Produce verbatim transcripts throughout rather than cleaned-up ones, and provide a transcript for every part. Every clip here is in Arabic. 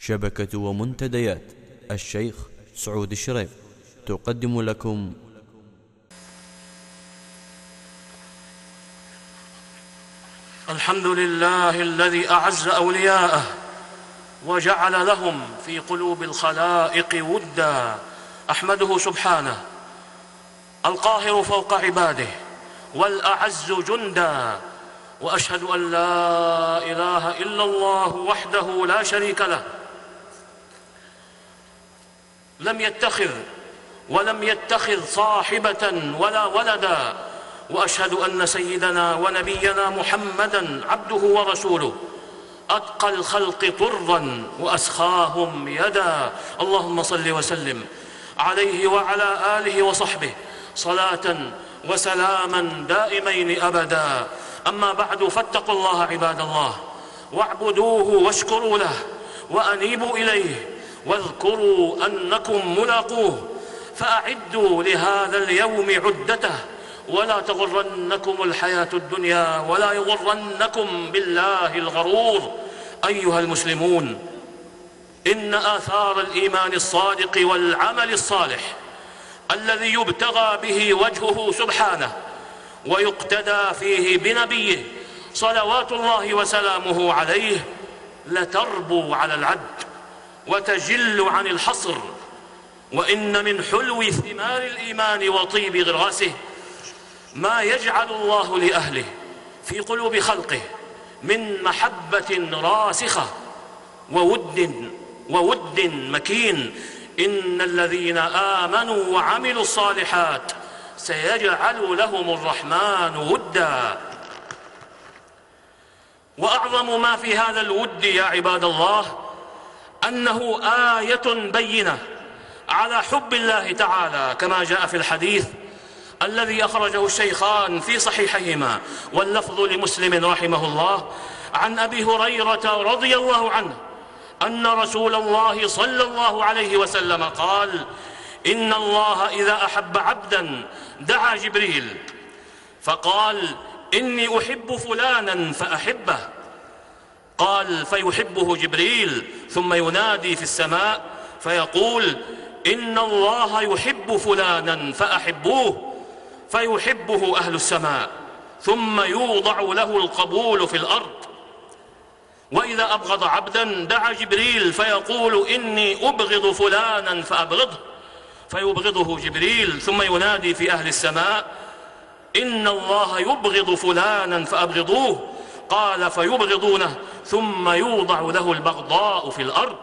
شبكة ومنتديات الشيخ سعود الشريف تقدم لكم الحمد لله الذي أعز أولياءه وجعل لهم في قلوب الخلائق ودا. أحمده سبحانه القاهر فوق عباده والأعز جندا، وأشهد أن لا إله إلا الله وحده لا شريك له، لم يتخذ ولم يتخذ صاحبة ولا ولدا، وأشهد أن سيدنا ونبينا محمدًا عبده ورسوله أتقى الخلق طرًا وأسخاهم يدا. اللهم صل وسلم عليه وعلى آله وصحبه صلاة وسلاما دائمين أبدا. أما بعد، فاتقوا الله عباد الله واعبدوه واشكروا له وأنيبوا إليه واذكروا أنكم ملاقوه، فأعدوا لهذا اليوم عدته، ولا تغرنكم الحياة الدنيا ولا يغرنكم بالله الغرور. أيها المسلمون، إن آثار الإيمان الصادق والعمل الصالح الذي يبتغى به وجهه سبحانه ويقتدى فيه بنبيه صلوات الله وسلامه عليه لتربو على العد وتجل عن الحصر. وإن من حلو ثمار الإيمان وطيب غراسه ما يجعل الله لأهله في قلوب خلقه من محبة راسخة وود وود مكين. إن الذين آمنوا وعملوا الصالحات سيجعل لهم الرحمن ودا. وأعظم ما في هذا الود يا عباد الله أنه آية بينة على حب الله تعالى، كما جاء في الحديث الذي أخرجه الشيخان في صحيحيهما واللفظ لمسلم رحمه الله عن أبي هريرة رضي الله عنه أن رسول الله صلى الله عليه وسلم قال: إن الله إذا أحب عبدا دعا جبريل فقال: إني أحب فلانا فأحبه. قال: فيحبه جبريل ثم ينادي في السماء فيقول: إن الله يحب فلانا فأحبوه، فيحبه أهل السماء ثم يوضع له القبول في الأرض. وإذا أبغض عبدا دعا جبريل فيقول: إني أبغض فلانا فأبغضه، فيبغضه جبريل ثم ينادي في أهل السماء: إن الله يبغض فلانا فأبغضوه. قال: فيبغضونه ثم يوضع له البغضاء في الأرض.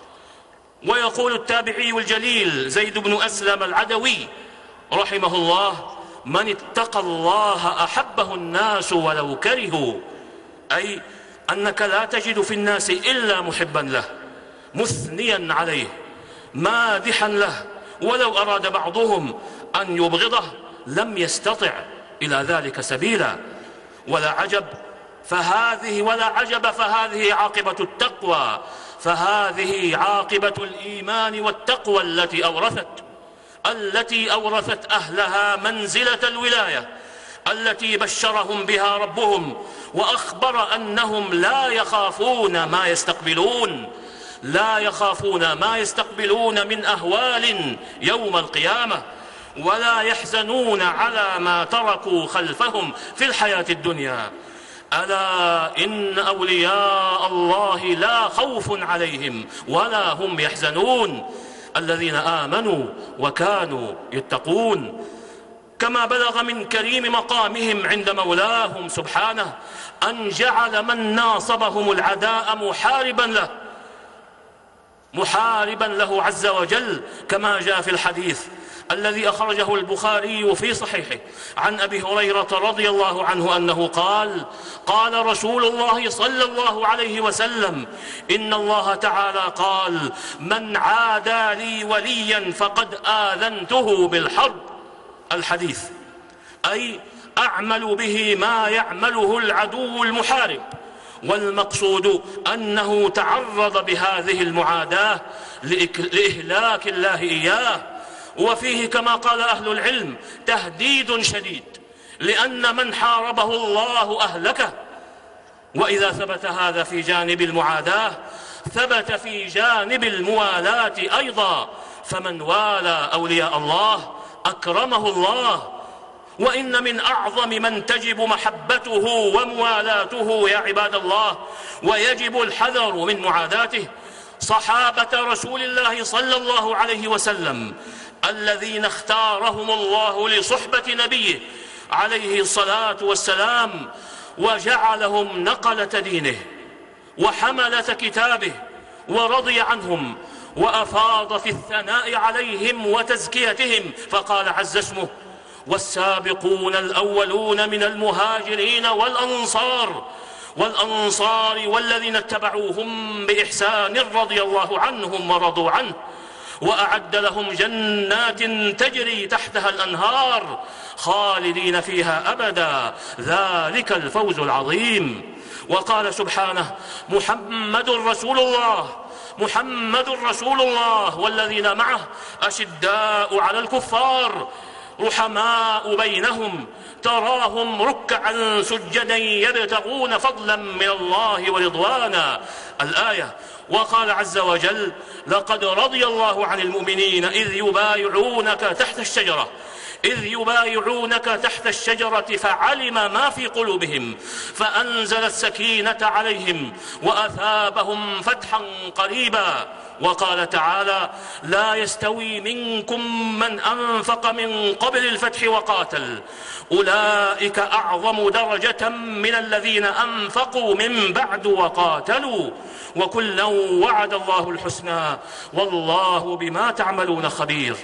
ويقول التابعي الجليل زيد بن أسلم العدوي رحمه الله: من اتقى الله أحبه الناس ولو كرهوا، أي أنك لا تجد في الناس إلا محبا له مثنيا عليه مادحا له، ولو أراد بعضهم أن يبغضه لم يستطع إلى ذلك سبيلا. ولا عجب فهذه ولا عجب فهذه عاقبة التقوى، فهذه عاقبة الإيمان والتقوى التي أورثت التي أورثت أهلها منزلة الولاية التي بشرهم بها ربهم وأخبر أنهم لا يخافون ما يستقبلون لا يخافون ما يستقبلون من أهوال يوم القيامة، ولا يحزنون على ما تركوا خلفهم في الحياة الدنيا. ألا إن أولياء الله لا خوف عليهم ولا هم يحزنون، الذين آمنوا وكانوا يتقون. كما بلغ من كريم مقامهم عند مولاهم سبحانه أن جعل من ناصبهم العداء محاربا له محاربا له عز وجل، كما جاء في الحديث الذي أخرجه البخاري في صحيحه عن أبي هريرة رضي الله عنه أنه قال: قال رسول الله صلى الله عليه وسلم: إن الله تعالى قال: من عادى لي وليا فقد آذنته بالحرب. الحديث أي أعمل به ما يعمله العدو المحارب، والمقصود أنه تعرض بهذه المعاداة لإهلاك الله إياه. وفيه كما قال أهل العلم تهديد شديد، لأن من حاربه الله أهلكه. وإذا ثبت هذا في جانب المعاداة ثبت في جانب الموالاة أيضا، فمن والى أولياء الله أكرمه الله. وإن من أعظم من تجب محبته وموالاته يا عباد الله ويجب الحذر من معاداته صحابة رسول الله صلى الله عليه وسلم الذين اختارهم الله لصحبة نبيه عليه الصلاة والسلام، وجعلهم نقلة دينه وحملة كتابه، ورضي عنهم وأفاض في الثناء عليهم وتزكيتهم، فقال عز اسمه: والسابقون الأولون من المهاجرين والأنصار والأنصار والذين اتبعوهم بإحسان رضي الله عنهم ورضوا عنه، وأعد لهم جنات تجري تحتها الأنهار خالدين فيها أبدا، ذلك الفوز العظيم. وقال سبحانه: محمد رسول الله محمد رسول الله والذين معه أشداء على الكفار رحماء بينهم تراهم ركعا سجدا يبتغون فضلا من الله ورضوانا، الآية. وقال عز وجل: لقد رضي الله عن المؤمنين إذ يبايعونك تحت الشجرة إذ يبايعونك تحت الشجرة فعلم ما في قلوبهم فأنزل السكينة عليهم وأثابهم فتحا قريبا. وقال تعالى: لا يستوي منكم من أنفق من قبل الفتح وقاتل أولئك أعظم درجة من الذين أنفقوا من بعد وقاتلوا وكلا وعد الله الحسنى والله بما تعملون خبير.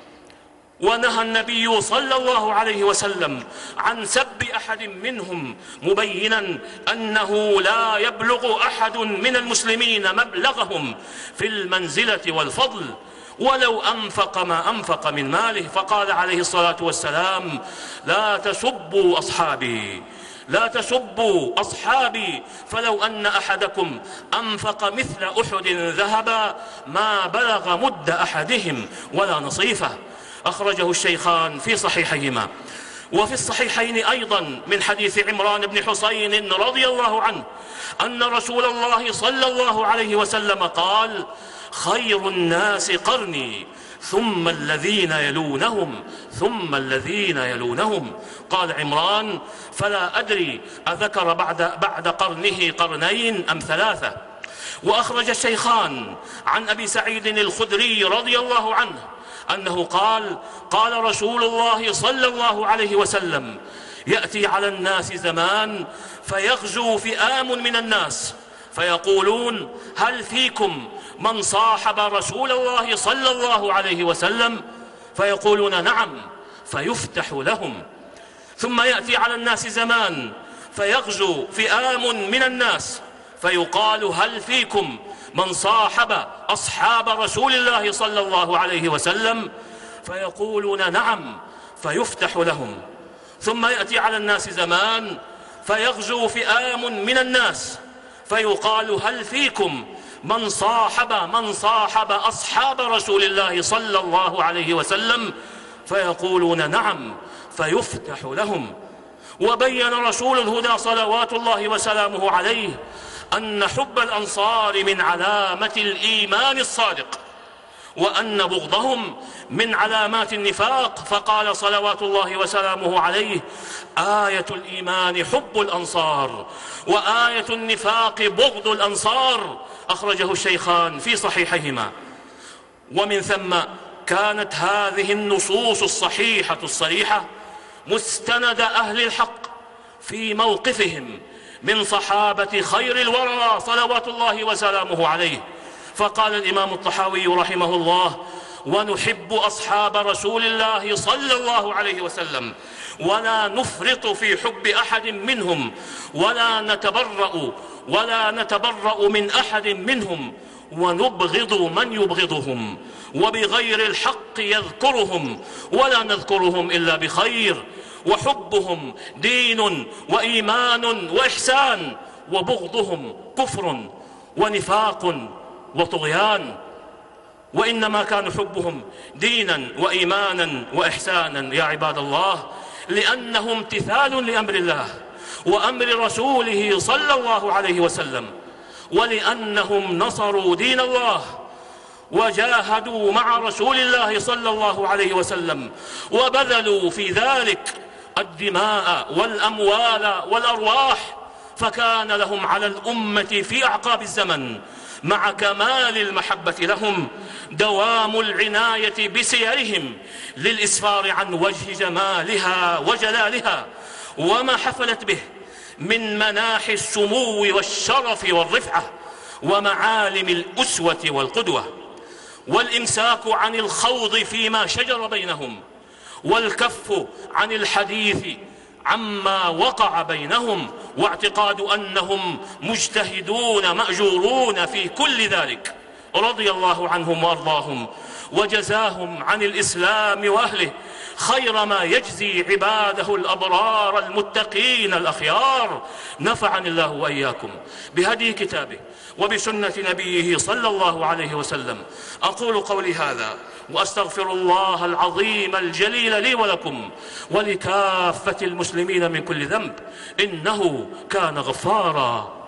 ونهى النبي صلى الله عليه وسلم عن سب أحد منهم مبينا أنه لا يبلغ أحد من المسلمين مبلغهم في المنزلة والفضل ولو أنفق ما أنفق من ماله، فقال عليه الصلاة والسلام: لا تسبوا أصحابي لا تسبوا أصحابي فلو أن أحدكم أنفق مثل أحد ذهبا ما بلغ مد أحدهم ولا نصيفه. أخرجه الشيخان في صحيحيهما. وفي الصحيحين أيضا من حديث عمران بن حسين رضي الله عنه أن رسول الله صلى الله عليه وسلم قال: خير الناس قرني ثم الذين يلونهم ثم الذين يلونهم. قال عمران: فلا أدري أذكر بعد, بعد قرنه قرنين أم ثلاثة. وأخرج الشيخان عن أبي سعيد الخدري رضي الله عنه أنه قال: قال رسول الله صلى الله عليه وسلم: يأتي على الناس زمان فيغزو فئام من الناس فيقولون: هل فيكم من صاحب رسول الله صلى الله عليه وسلم؟ فيقولون: نعم، فيفتح لهم. ثم يأتي على الناس زمان فيغزو فئام من الناس فيقال: هل فيكم من صاحب أصحاب رسول الله صلى الله عليه وسلم؟ فيقولون: نعم، فيفتح لهم. ثم يأتي على الناس زمان فيغزو فئام من الناس فيقال: هل فيكم من صاحب من صاحب أصحاب رسول الله صلى الله عليه وسلم؟ فيقولون: نعم، فيفتح لهم. وبين رسول الهدى صلوات الله وسلامه عليه أن حب الأنصار من علامة الإيمان الصادق وأن بغضهم من علامات النفاق، فقال صلوات الله وسلامه عليه: آية الإيمان حب الأنصار وآية النفاق بغض الأنصار. أخرجه الشيخان في صحيحيهما. ومن ثم كانت هذه النصوص الصحيحة الصريحة مستند أهل الحق في موقفهم من صحابة خير الورى صلوات الله وسلامه عليه. فقال الإمام الطحاوي رحمه الله: ونحب أصحاب رسول الله صلى الله عليه وسلم ولا نفرط في حب أحد منهم ولا نتبرأ ولا نتبرأ من أحد منهم ونبغض من يبغضهم وبغير الحق يذكرهم ولا نذكرهم إلا بخير، وحبهم دين وإيمان وإحسان وبغضهم كفر ونفاق وطغيان. وإنما كان حبهم دينا وإيمانا وإحسانا يا عباد الله لأنه امتثال لأمر الله وأمر رسوله صلى الله عليه وسلم، ولأنهم نصروا دين الله وجاهدوا مع رسول الله صلى الله عليه وسلم وبذلوا في ذلك الدماء والأموال والأرواح، فكان لهم على الأمة في أعقاب الزمن مع كمال المحبة لهم دوام العناية بسيرهم للإسفار عن وجه جمالها وجلالها وما حفلت به من مناحي السمو والشرف والرفعة ومعالم الأسوة والقدوة، والإمساك عن الخوض فيما شجر بينهم، والكف عن الحديث عما وقع بينهم، واعتقاد أنهم مجتهدون مأجورون في كل ذلك. رضي الله عنهم وأرضاهم وجزاهم عن الإسلام وأهله خير ما يجزي عباده الأبرار المتقين الأخيار. نفعني الله وإياكم بهدي كتابه وبسنة نبيه صلى الله عليه وسلم. أقول قولي هذا وأستغفر الله العظيم الجليل لي ولكم ولكافة المسلمين من كل ذنب، إنه كان غفارا.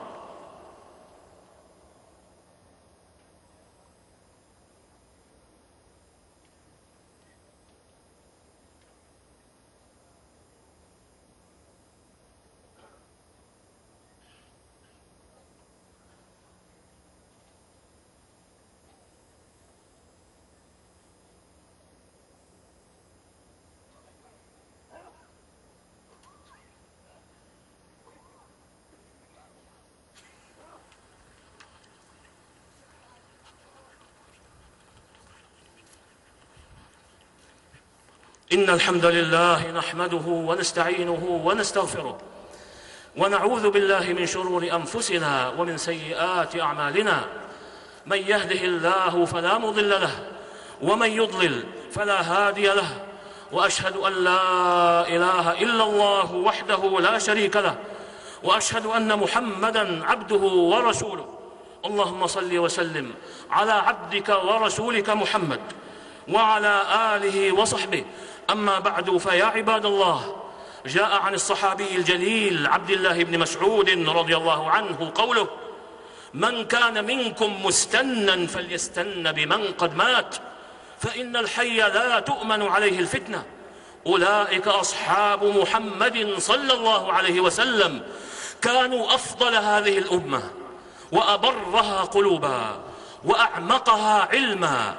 إن الحمد لله نحمده ونستعينه ونستغفره ونعوذ بالله من شرور أنفسنا ومن سيئات أعمالنا. من يهده الله فلا مضل له ومن يضلل فلا هادي له، وأشهد أن لا إله إلا الله وحده لا شريك له، وأشهد أن محمدًا عبده ورسوله. اللهم صل وسلم على عبدك ورسولك محمد وعلى آله وصحبه. أما بعد، فيا عباد الله، جاء عن الصحابي الجليل عبد الله بن مسعود رضي الله عنه قوله: من كان منكم مستنا فليستن بمن قد مات، فإن الحي لا تؤمن عليه الفتنة. أولئك أصحاب محمد صلى الله عليه وسلم، كانوا أفضل هذه الأمة وأبرها قلوبا وأعمقها علما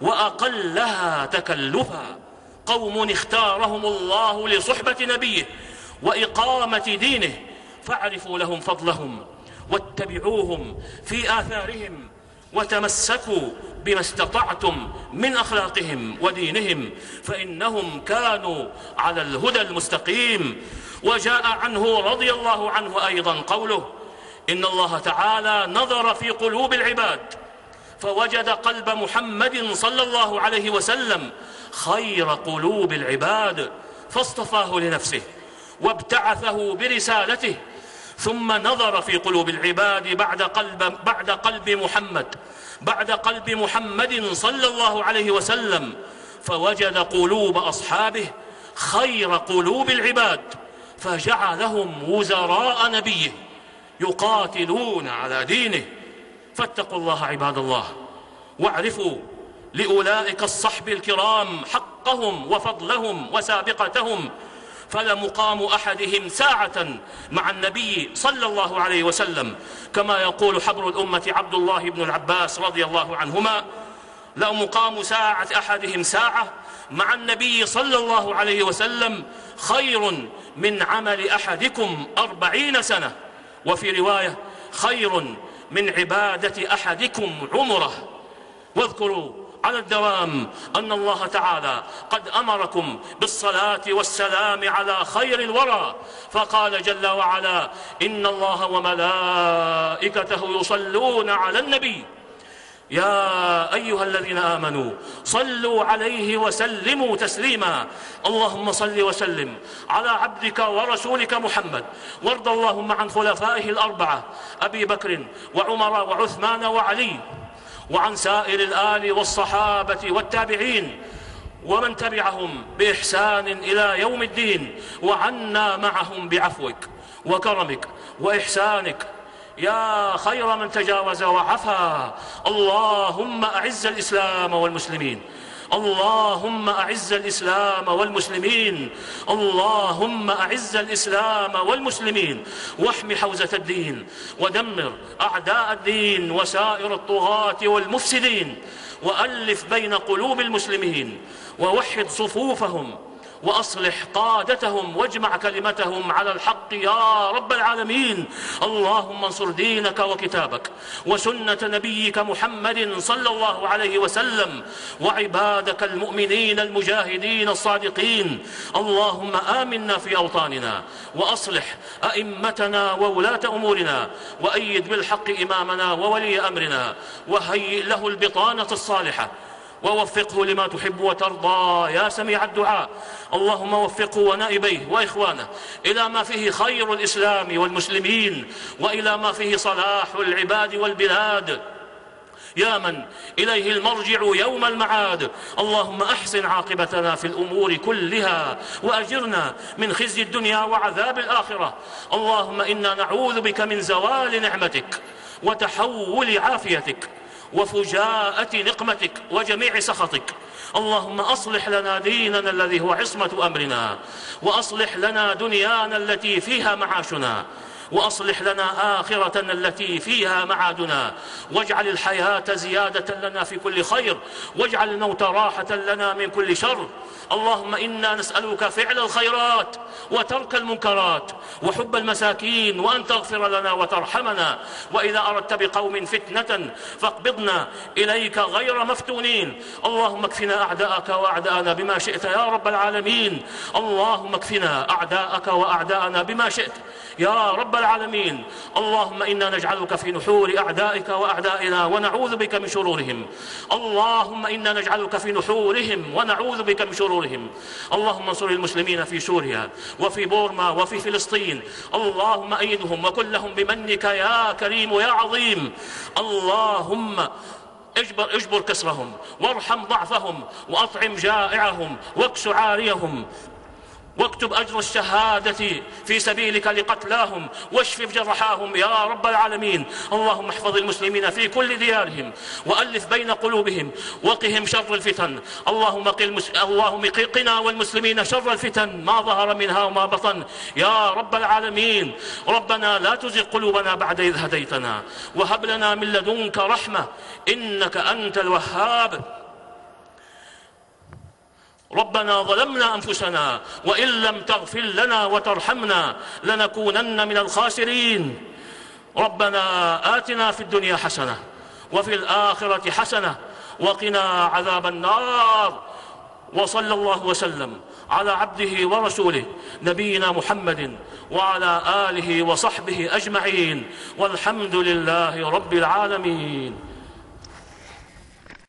وأقلها تكلفا، قوم اختارهم الله لصحبة نبيه وإقامة دينه، فاعرفوا لهم فضلهم واتبعوهم في آثارهم وتمسكوا بما استطعتم من أخلاقهم ودينهم، فإنهم كانوا على الهدى المستقيم. وجاء عنه رضي الله عنه أيضا قوله: إن الله تعالى نظر في قلوب العباد فوجد قلب محمد صلى الله عليه وسلم خير قلوب العباد، فاصطفاه لنفسه وابتعثه برسالته. ثم نظر في قلوب العباد بعد قلب, بعد قلب محمد بعد قلب محمد صلى الله عليه وسلم فوجد قلوب أصحابه خير قلوب العباد، فجعلهم وزراء نبيه يقاتلون على دينه. فاتقوا الله عباد الله، واعرفوا لأولئك الصحب الكرام حقهم وفضلهم وسابقتهم، فلمقام أحدهم ساعة مع النبي صلى الله عليه وسلم، كما يقول حبر الأمة عبد الله بن العباس رضي الله عنهما: لمقام ساعة أحدهم ساعة مع النبي صلى الله عليه وسلم خير من عمل أحدكم أربعين سنة، وفي رواية: خير من عبادة أحدكم عمره. واذكروا على الدوام أن الله تعالى قد أمركم بالصلاة والسلام على خير الورى، فقال جل وعلا: إن الله وملائكته يصلون على النبي يا أيها الذين آمنوا صلوا عليه وسلموا تسليما. اللهم صل وسلم على عبدك ورسولك محمد، وارض اللهم عن خلفائه الأربعة أبي بكر وعمر وعثمان وعلي، وعن سائر الآل والصحابة والتابعين ومن تبعهم بإحسان إلى يوم الدين، وعنا معهم بعفوك وكرمك وإحسانك يا خير من تجاوز وعفا. اللهم أعز الإسلام والمسلمين، اللهم أعز الإسلام والمسلمين، اللهم أعز الإسلام والمسلمين، واحم حوزة الدين، ودمر أعداء الدين وسائر الطغاة والمفسدين، وألف بين قلوب المسلمين، ووحد صفوفهم، وأصلح قادتهم، واجمع كلمتهم على الحق يا رب العالمين. اللهم انصر دينك وكتابك وسنة نبيك محمد صلى الله عليه وسلم، وعبادك المؤمنين المجاهدين الصادقين. اللهم آمنا في أوطاننا، وأصلح أئمتنا وولاة أمورنا، وأيد بالحق إمامنا وولي أمرنا، وهيئ له البطانة الصالحة، ووفقه لما تحب وترضى يا سميع الدعاء. اللهم وفقه ونائبيه وإخوانه إلى ما فيه خير الإسلام والمسلمين، وإلى ما فيه صلاح العباد والبلاد، يا من إليه المرجع يوم المعاد. اللهم أحسن عاقبتنا في الأمور كلها، وأجرنا من خزي الدنيا وعذاب الآخرة. اللهم إنا نعوذ بك من زوال نعمتك، وتحول عافيتك، وفجاءة نقمتك، وجميع سخطك. اللهم أصلح لنا ديننا الذي هو عصمة أمرنا، وأصلح لنا دنيانا التي فيها معاشنا، وأصلح لنا آخرتنا التي فيها معادنا، واجعل الحياة زيادة لنا في كل خير، واجعل الموت راحة لنا من كل شر. اللهم إنا نسألك فعل الخيرات وترك المنكرات وحب المساكين، وأن تغفر لنا وترحمنا، وإذا أردت بقوم فتنة فاقبضنا إليك غير مفتونين. اللهم اكفنا أعداءك وأعداءنا بما شئت يا رب العالمين. اللهم اكفنا أعداءك وأعداءنا بما شئت يا رب العالمين. اللهم إنا نجعلك في نحور أعدائك وأعدائنا، ونعوذ بك من شرورهم. اللهم إنا نجعلك في نحورهم ونعوذ بك من شرورهم. اللهم انصر المسلمين في سوريا وفي بورما وفي فلسطين. اللهم أيدهم وكن لهم بمنك يا كريم يا عظيم. اللهم اجبر, اجبر كسرهم، وارحم ضعفهم، وأطعم جائعهم، واكس عاريهم، واكتب أجر الشهادة في سبيلك لقتلاهم، واشف جرحاهم يا رب العالمين. اللهم احفظ المسلمين في كل ديارهم، وألف بين قلوبهم، وقهم شر الفتن. اللهم اللهم قنا والمسلمين شر الفتن ما ظهر منها وما بطن يا رب العالمين. ربنا لا تزغ قلوبنا بعد إذ هديتنا، وهب لنا من لدنك رحمة إنك أنت الوهاب. ربنا ظلمنا أنفسنا وإن لم تغفر لنا وترحمنا لنكونن من الخاسرين. ربنا آتنا في الدنيا حسنة وفي الآخرة حسنة وقنا عذاب النار. وصلى الله وسلم على عبده ورسوله نبينا محمد وعلى آله وصحبه أجمعين، والحمد لله رب العالمين.